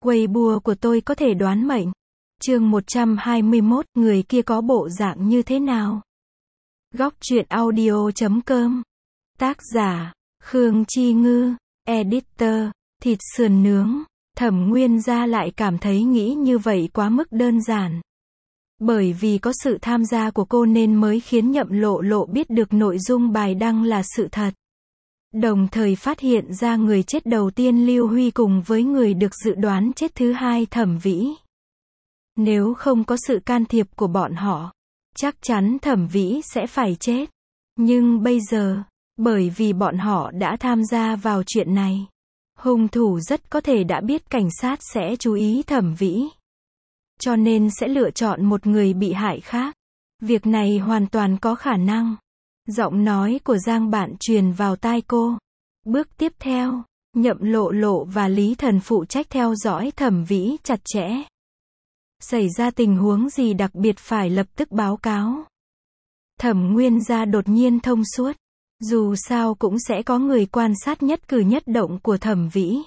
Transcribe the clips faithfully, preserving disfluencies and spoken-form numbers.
Weibo của tôi có thể đoán mệnh. Chương một trăm hai mươi mốt, người kia có bộ dạng như thế nào? Góc truyện audio chấm com. Tác giả, Khương Chi Ngư. Editor, thịt sườn nướng. Thẩm Nguyên Gia lại cảm thấy nghĩ như vậy quá mức đơn giản. Bởi vì có sự tham gia của cô nên mới khiến Nhậm Lộ Lộ biết được nội dung bài đăng là sự thật. Đồng thời phát hiện ra người chết đầu tiên Lưu Huy cùng với người được dự đoán chết thứ hai Thẩm Vĩ. Nếu không có sự can thiệp của bọn họ, chắc chắn Thẩm Vĩ sẽ phải chết. Nhưng bây giờ, bởi vì bọn họ đã tham gia vào chuyện này, hung thủ rất có thể đã biết cảnh sát sẽ chú ý Thẩm Vĩ. Cho nên sẽ lựa chọn một người bị hại khác. Việc này hoàn toàn có khả năng. Giọng nói của Giang Bạn truyền vào tai cô. Bước tiếp theo, Nhậm Lộ Lộ và Lý Thần phụ trách theo dõi Thẩm Vĩ chặt chẽ. Xảy ra tình huống gì đặc biệt phải lập tức báo cáo. Thẩm Nguyên Gia đột nhiên thông suốt. Dù sao cũng sẽ có người quan sát nhất cử nhất động của Thẩm Vĩ.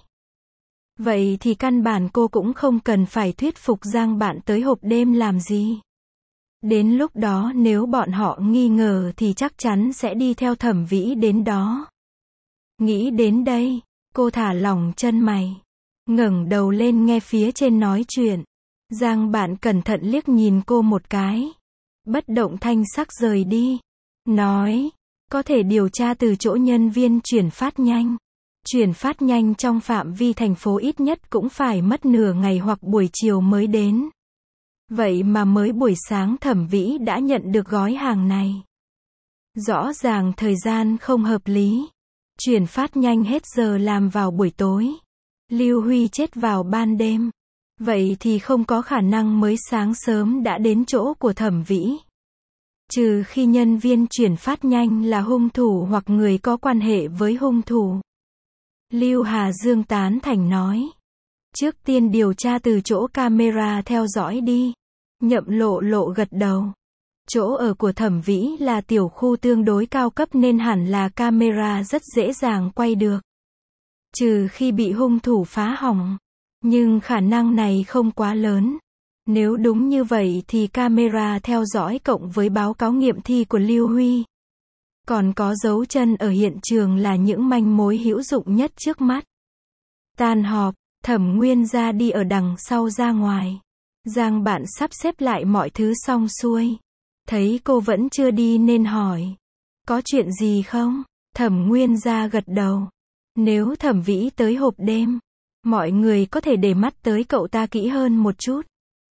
Vậy thì căn bản cô cũng không cần phải thuyết phục Giang Bạn tới hộp đêm làm gì. Đến lúc đó nếu bọn họ nghi ngờ thì chắc chắn sẽ đi theo Thẩm Vĩ đến đó. Nghĩ đến đây, cô thả lỏng chân mày. Ngẩng đầu lên nghe phía trên nói chuyện. Giang Bạn cẩn thận liếc nhìn cô một cái. Bất động thanh sắc rời đi. Nói, có thể điều tra từ chỗ nhân viên chuyển phát nhanh. Chuyển phát nhanh trong phạm vi thành phố ít nhất cũng phải mất nửa ngày hoặc buổi chiều mới đến. Vậy mà mới buổi sáng Thẩm Vĩ đã nhận được gói hàng này. Rõ ràng thời gian không hợp lý. Chuyển phát nhanh hết giờ làm vào buổi tối. Lưu Huy chết vào ban đêm. Vậy thì không có khả năng mới sáng sớm đã đến chỗ của Thẩm Vĩ. Trừ khi nhân viên chuyển phát nhanh là hung thủ hoặc người có quan hệ với hung thủ. Lưu Hà Dương tán thành nói. Trước tiên điều tra từ chỗ camera theo dõi đi. Nhậm Lộ Lộ gật đầu. Chỗ ở của Thẩm Vĩ là tiểu khu tương đối cao cấp nên hẳn là camera rất dễ dàng quay được. Trừ khi bị hung thủ phá hỏng. Nhưng khả năng này không quá lớn. Nếu đúng như vậy thì camera theo dõi cộng với báo cáo nghiệm thi của Lưu Huy. Còn có dấu chân ở hiện trường là những manh mối hữu dụng nhất trước mắt. Tan họp, Thẩm Nguyên Gia đi ở đằng sau ra ngoài. Giang Bạn sắp xếp lại mọi thứ xong xuôi. Thấy cô vẫn chưa đi nên hỏi. Có chuyện gì không? Thẩm Nguyên Gia gật đầu. Nếu Thẩm Vĩ tới hộp đêm, mọi người có thể để mắt tới cậu ta kỹ hơn một chút.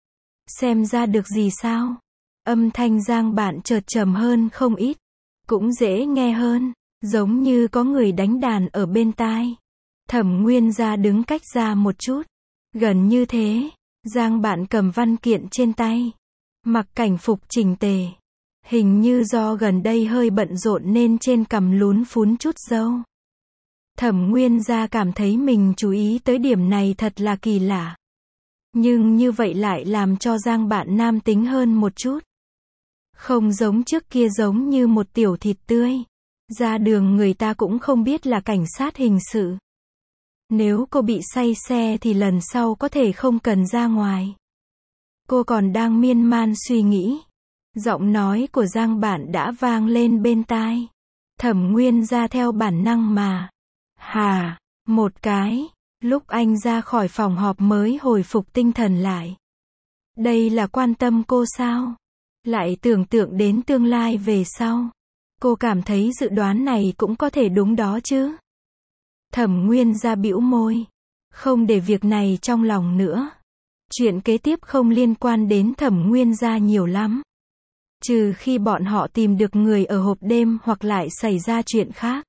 Xem ra được gì sao? Âm thanh Giang Bạn chợt trầm hơn không ít. Cũng dễ nghe hơn. Giống như có người đánh đàn ở bên tai. Thẩm Nguyên Gia đứng cách ra một chút. Gần như thế. Giang Bạn cầm văn kiện trên tay. Mặc cảnh phục chỉnh tề. Hình như do gần đây hơi bận rộn nên trên cằm lún phún chút râu. Thẩm Nguyên Gia cảm thấy mình chú ý tới điểm này thật là kỳ lạ. Nhưng như vậy lại làm cho Giang Bạn nam tính hơn một chút. Không giống trước kia giống như một tiểu thịt tươi. Ra đường người ta cũng không biết là cảnh sát hình sự. Nếu cô bị say xe thì lần sau có thể không cần ra ngoài. Cô còn đang miên man suy nghĩ. Giọng nói của Giang Bạn đã vang lên bên tai. Thẩm Nguyên Gia theo bản năng mà. Hà, một cái. Lúc anh ra khỏi phòng họp mới hồi phục tinh thần lại. Đây là quan tâm cô sao? Lại tưởng tượng đến tương lai về sau. Cô cảm thấy dự đoán này cũng có thể đúng đó chứ. Thẩm Nguyên Gia bĩu môi. Không để việc này trong lòng nữa. Chuyện kế tiếp không liên quan đến Thẩm Nguyên Gia nhiều lắm. Trừ khi bọn họ tìm được người ở hộp đêm hoặc lại xảy ra chuyện khác.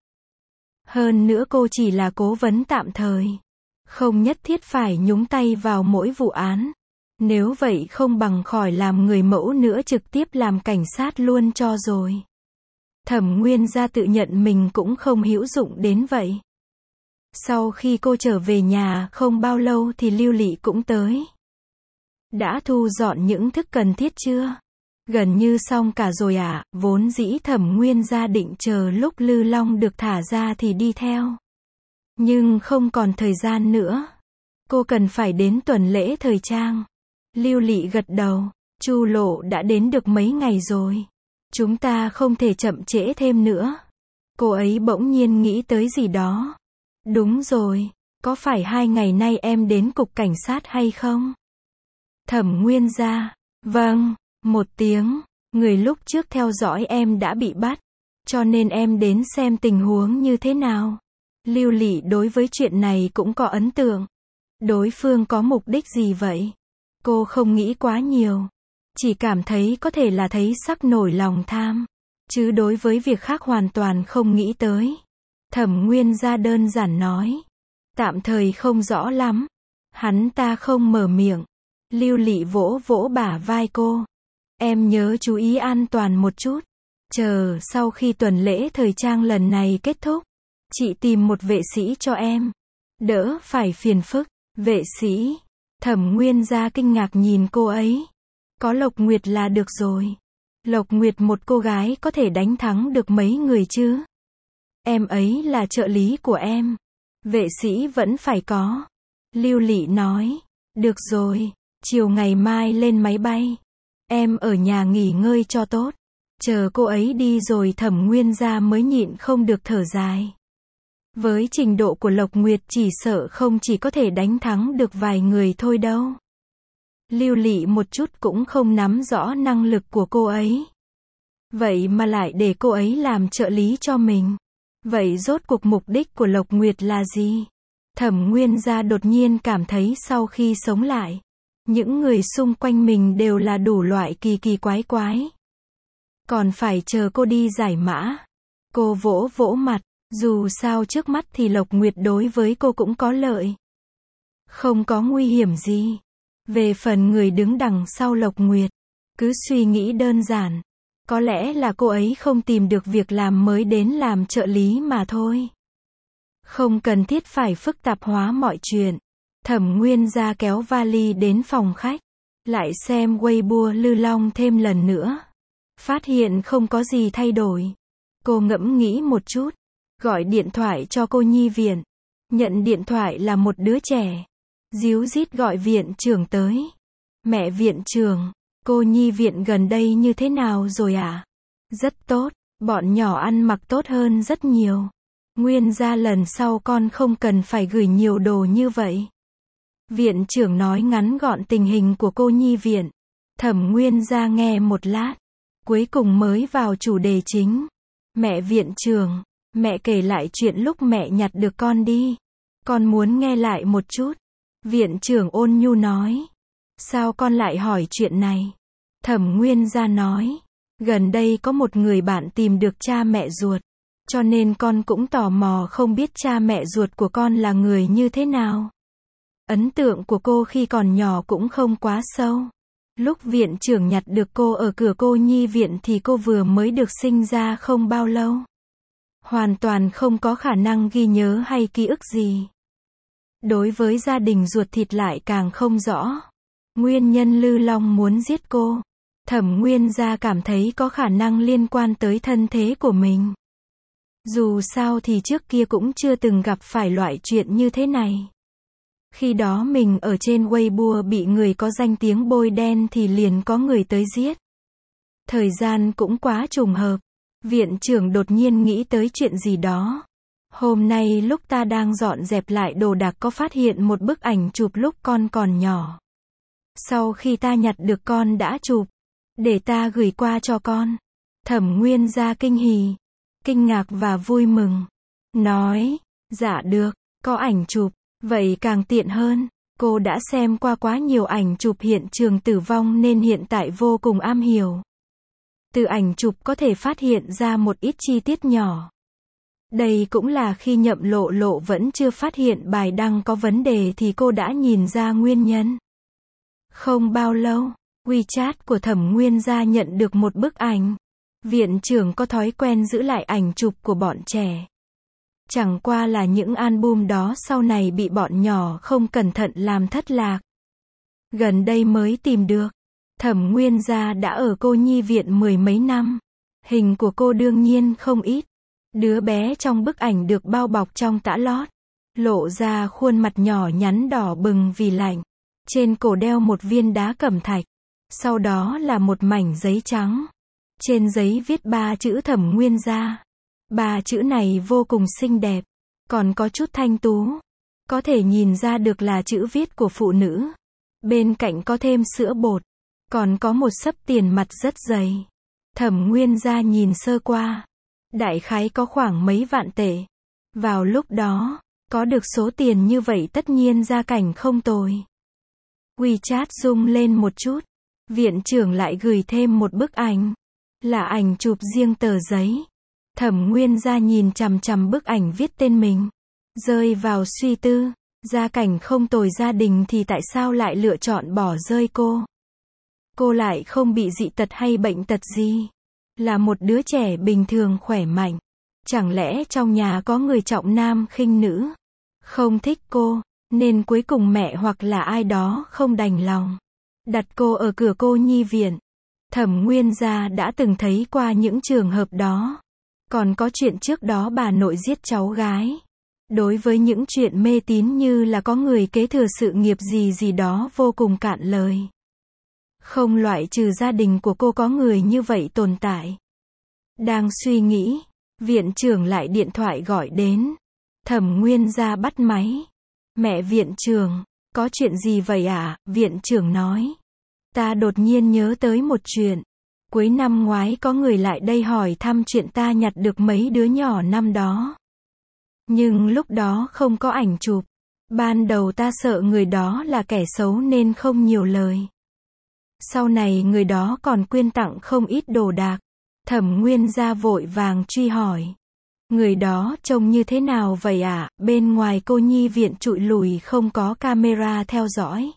Hơn nữa cô chỉ là cố vấn tạm thời. Không nhất thiết phải nhúng tay vào mỗi vụ án. Nếu vậy không bằng khỏi làm người mẫu nữa trực tiếp làm cảnh sát luôn cho rồi. Thẩm Nguyên Gia tự nhận mình cũng không hữu dụng đến vậy. Sau khi cô trở về nhà không bao lâu thì Lưu Lị cũng tới. Đã thu dọn những thức cần thiết chưa? Gần như xong cả rồi ạ, à, vốn dĩ Thẩm Nguyên Gia định chờ lúc Lư Long được thả ra thì đi theo. Nhưng không còn thời gian nữa. Cô cần phải đến tuần lễ thời trang. Lưu Lị gật đầu. Chu Lộ đã đến được mấy ngày rồi. Chúng ta không thể chậm trễ thêm nữa. Cô ấy bỗng nhiên nghĩ tới gì đó. Đúng rồi, có phải hai ngày nay em đến cục cảnh sát hay không? Thẩm Nguyên Gia. Vâng, một tiếng. Người lúc trước theo dõi em đã bị bắt. Cho nên em đến xem tình huống như thế nào. Lưu Lị đối với chuyện này cũng có ấn tượng. Đối phương có mục đích gì vậy? Cô không nghĩ quá nhiều. Chỉ cảm thấy có thể là thấy sắc nổi lòng tham. Chứ đối với việc khác hoàn toàn không nghĩ tới. Thẩm Nguyên Gia đơn giản nói. Tạm thời không rõ lắm. Hắn ta không mở miệng. Lưu Lị vỗ vỗ bả vai cô. Em nhớ chú ý an toàn một chút. Chờ sau khi tuần lễ thời trang lần này kết thúc, chị tìm một vệ sĩ cho em. Đỡ phải phiền phức. Vệ sĩ. Thẩm Nguyên Gia kinh ngạc nhìn cô ấy. Có Lộc Nguyệt là được rồi. Lộc Nguyệt một cô gái có thể đánh thắng được mấy người chứ? Em ấy là trợ lý của em. Vệ sĩ vẫn phải có. Lưu Lị nói. Được rồi, chiều ngày mai lên máy bay. Em ở nhà nghỉ ngơi cho tốt. Chờ cô ấy đi rồi Thẩm Nguyên Gia mới nhịn không được thở dài. Với trình độ của Lộc Nguyệt chỉ sợ không chỉ có thể đánh thắng được vài người thôi đâu. Lưu Lị một chút cũng không nắm rõ năng lực của cô ấy. Vậy mà lại để cô ấy làm trợ lý cho mình. Vậy rốt cuộc mục đích của Lộc Nguyệt là gì? Thẩm Nguyên Gia đột nhiên cảm thấy sau khi sống lại, những người xung quanh mình đều là đủ loại kỳ kỳ quái quái. Còn phải chờ cô đi giải mã. Cô vỗ vỗ mặt, dù sao trước mắt thì Lộc Nguyệt đối với cô cũng có lợi. Không có nguy hiểm gì. Về phần người đứng đằng sau Lộc Nguyệt, cứ suy nghĩ đơn giản. Có lẽ là cô ấy không tìm được việc làm mới đến làm trợ lý mà thôi. Không cần thiết phải phức tạp hóa mọi chuyện. Thẩm Nguyên Gia kéo vali đến phòng khách. Lại xem Weibo Lư Long thêm lần nữa. Phát hiện không có gì thay đổi. Cô ngẫm nghĩ một chút. Gọi điện thoại cho cô nhi viện. Nhận điện thoại là một đứa trẻ. Díu dít gọi viện trưởng tới. Mẹ viện trưởng, cô nhi viện gần đây như thế nào rồi ạ? À? Rất tốt, bọn nhỏ ăn mặc tốt hơn rất nhiều. Nguyên Gia lần sau con không cần phải gửi nhiều đồ như vậy. Viện trưởng nói ngắn gọn tình hình của cô nhi viện. Thẩm Nguyên Gia nghe một lát. Cuối cùng mới vào chủ đề chính. Mẹ viện trưởng, mẹ kể lại chuyện lúc mẹ nhặt được con đi. Con muốn nghe lại một chút. Viện trưởng ôn nhu nói. Sao con lại hỏi chuyện này? Thẩm Nguyên Gia nói. Gần đây có một người bạn tìm được cha mẹ ruột. Cho nên con cũng tò mò không biết cha mẹ ruột của con là người như thế nào. Ấn tượng của cô khi còn nhỏ cũng không quá sâu. Lúc viện trưởng nhặt được cô ở cửa cô nhi viện thì cô vừa mới được sinh ra không bao lâu. Hoàn toàn không có khả năng ghi nhớ hay ký ức gì. Đối với gia đình ruột thịt lại càng không rõ. Nguyên nhân Lư Long muốn giết cô. Thẩm Nguyên Gia cảm thấy có khả năng liên quan tới thân thế của mình. Dù sao thì trước kia cũng chưa từng gặp phải loại chuyện như thế này. Khi đó mình ở trên Weibo bị người có danh tiếng bôi đen thì liền có người tới giết. Thời gian cũng quá trùng hợp. Viện trưởng đột nhiên nghĩ tới chuyện gì đó. Hôm nay lúc ta đang dọn dẹp lại đồ đạc có phát hiện một bức ảnh chụp lúc con còn nhỏ. Sau khi ta nhặt được con đã chụp. Để ta gửi qua cho con. Thẩm Nguyên Gia kinh hỉ. Kinh ngạc và vui mừng. Nói, dạ được, có ảnh chụp. Vậy càng tiện hơn. Cô đã xem qua quá nhiều ảnh chụp hiện trường tử vong nên hiện tại vô cùng am hiểu. Từ ảnh chụp có thể phát hiện ra một ít chi tiết nhỏ. Đây cũng là khi Nhậm Lộ Lộ vẫn chưa phát hiện bài đăng có vấn đề thì cô đã nhìn ra nguyên nhân. Không bao lâu, WeChat của Thẩm Nguyên Gia nhận được một bức ảnh. Viện trưởng có thói quen giữ lại ảnh chụp của bọn trẻ. Chẳng qua là những album đó sau này bị bọn nhỏ không cẩn thận làm thất lạc. Gần đây mới tìm được. Thẩm Nguyên Gia đã ở cô nhi viện mười mấy năm. Hình của cô đương nhiên không ít. Đứa bé trong bức ảnh được bao bọc trong tã lót. lộ ra khuôn mặt nhỏ nhắn đỏ bừng vì lạnh. Trên cổ đeo một viên đá cẩm thạch. Sau đó là một mảnh giấy trắng. Trên giấy viết ba chữ Thẩm Nguyên Gia. Ba chữ này vô cùng xinh đẹp, còn có chút thanh tú. Có thể nhìn ra được là chữ viết của phụ nữ. Bên cạnh có thêm sữa bột. Còn có một xấp tiền mặt rất dày. Thẩm Nguyên Gia nhìn sơ qua. Đại khái có khoảng mấy vạn tệ. Vào lúc đó, có được số tiền như vậy tất nhiên gia cảnh không tồi. WeChat rung lên một chút. Viện trưởng lại gửi thêm một bức ảnh. Là ảnh chụp riêng tờ giấy. Thẩm Nguyên Gia nhìn chằm chằm bức ảnh viết tên mình. Rơi vào suy tư. Gia cảnh không tồi gia đình thì tại sao lại lựa chọn bỏ rơi cô? Cô lại không bị dị tật hay bệnh tật gì. Là một đứa trẻ bình thường khỏe mạnh. Chẳng lẽ trong nhà có người trọng nam khinh nữ? Không thích cô, nên cuối cùng mẹ hoặc là ai đó không đành lòng. Đặt cô ở cửa cô nhi viện. Thẩm Nguyên Gia đã từng thấy qua những trường hợp đó. Còn có chuyện trước đó bà nội giết cháu gái. Đối với những chuyện mê tín như là có người kế thừa sự nghiệp gì gì đó vô cùng cạn lời. Không loại trừ gia đình của cô có người như vậy tồn tại. Đang suy nghĩ, viện trưởng lại điện thoại gọi đến. Thẩm Nguyên Gia bắt máy. Mẹ viện trưởng, có chuyện gì vậy ạ? Viện trưởng nói. Ta đột nhiên nhớ tới một chuyện. Cuối năm ngoái có người lại đây hỏi thăm chuyện ta nhặt được mấy đứa nhỏ năm đó. Nhưng lúc đó không có ảnh chụp. Ban đầu ta sợ người đó là kẻ xấu nên không nhiều lời. Sau này người đó còn quyên tặng không ít đồ đạc. Thẩm Nguyên Gia vội vàng truy hỏi. Người đó trông như thế nào vậy ạ? À? Bên ngoài cô nhi viện trụi lùi không có camera theo dõi.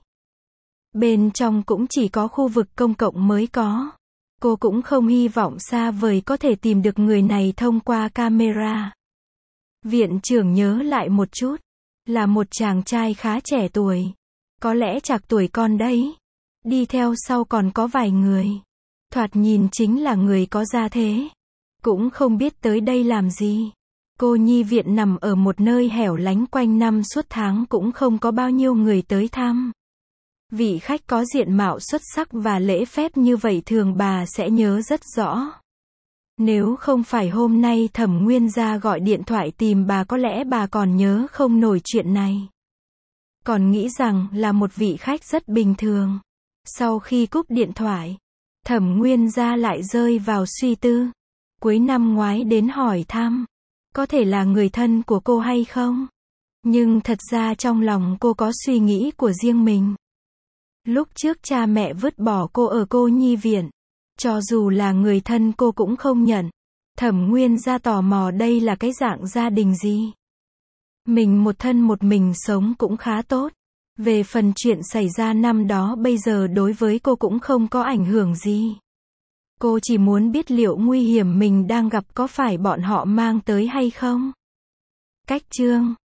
Bên trong cũng chỉ có khu vực công cộng mới có. Cô cũng không hy vọng xa vời có thể tìm được người này thông qua camera. Viện trưởng nhớ lại một chút. Là một chàng trai khá trẻ tuổi. Có lẽ chạc tuổi con đấy. Đi theo sau còn có vài người. Thoạt nhìn chính là người có gia thế. Cũng không biết tới đây làm gì. Cô nhi viện nằm ở một nơi hẻo lánh quanh năm suốt tháng cũng không có bao nhiêu người tới thăm. Vị khách có diện mạo xuất sắc và lễ phép như vậy thường bà sẽ nhớ rất rõ. Nếu không phải hôm nay Thẩm Nguyên Gia gọi điện thoại tìm bà có lẽ bà còn nhớ không nổi chuyện này. Còn nghĩ rằng là một vị khách rất bình thường. Sau khi cúp điện thoại, Thẩm Nguyên Gia lại rơi vào suy tư. Cuối năm ngoái đến hỏi thăm. Có thể là người thân của cô hay không? Nhưng thật ra trong lòng cô có suy nghĩ của riêng mình. Lúc trước cha mẹ vứt bỏ cô ở cô nhi viện. Cho dù là người thân cô cũng không nhận. Thẩm Nguyên Gia tò mò đây là cái dạng gia đình gì. Mình một thân một mình sống cũng khá tốt. Về phần chuyện xảy ra năm đó bây giờ đối với cô cũng không có ảnh hưởng gì. Cô chỉ muốn biết liệu nguy hiểm mình đang gặp có phải bọn họ mang tới hay không. Cách chương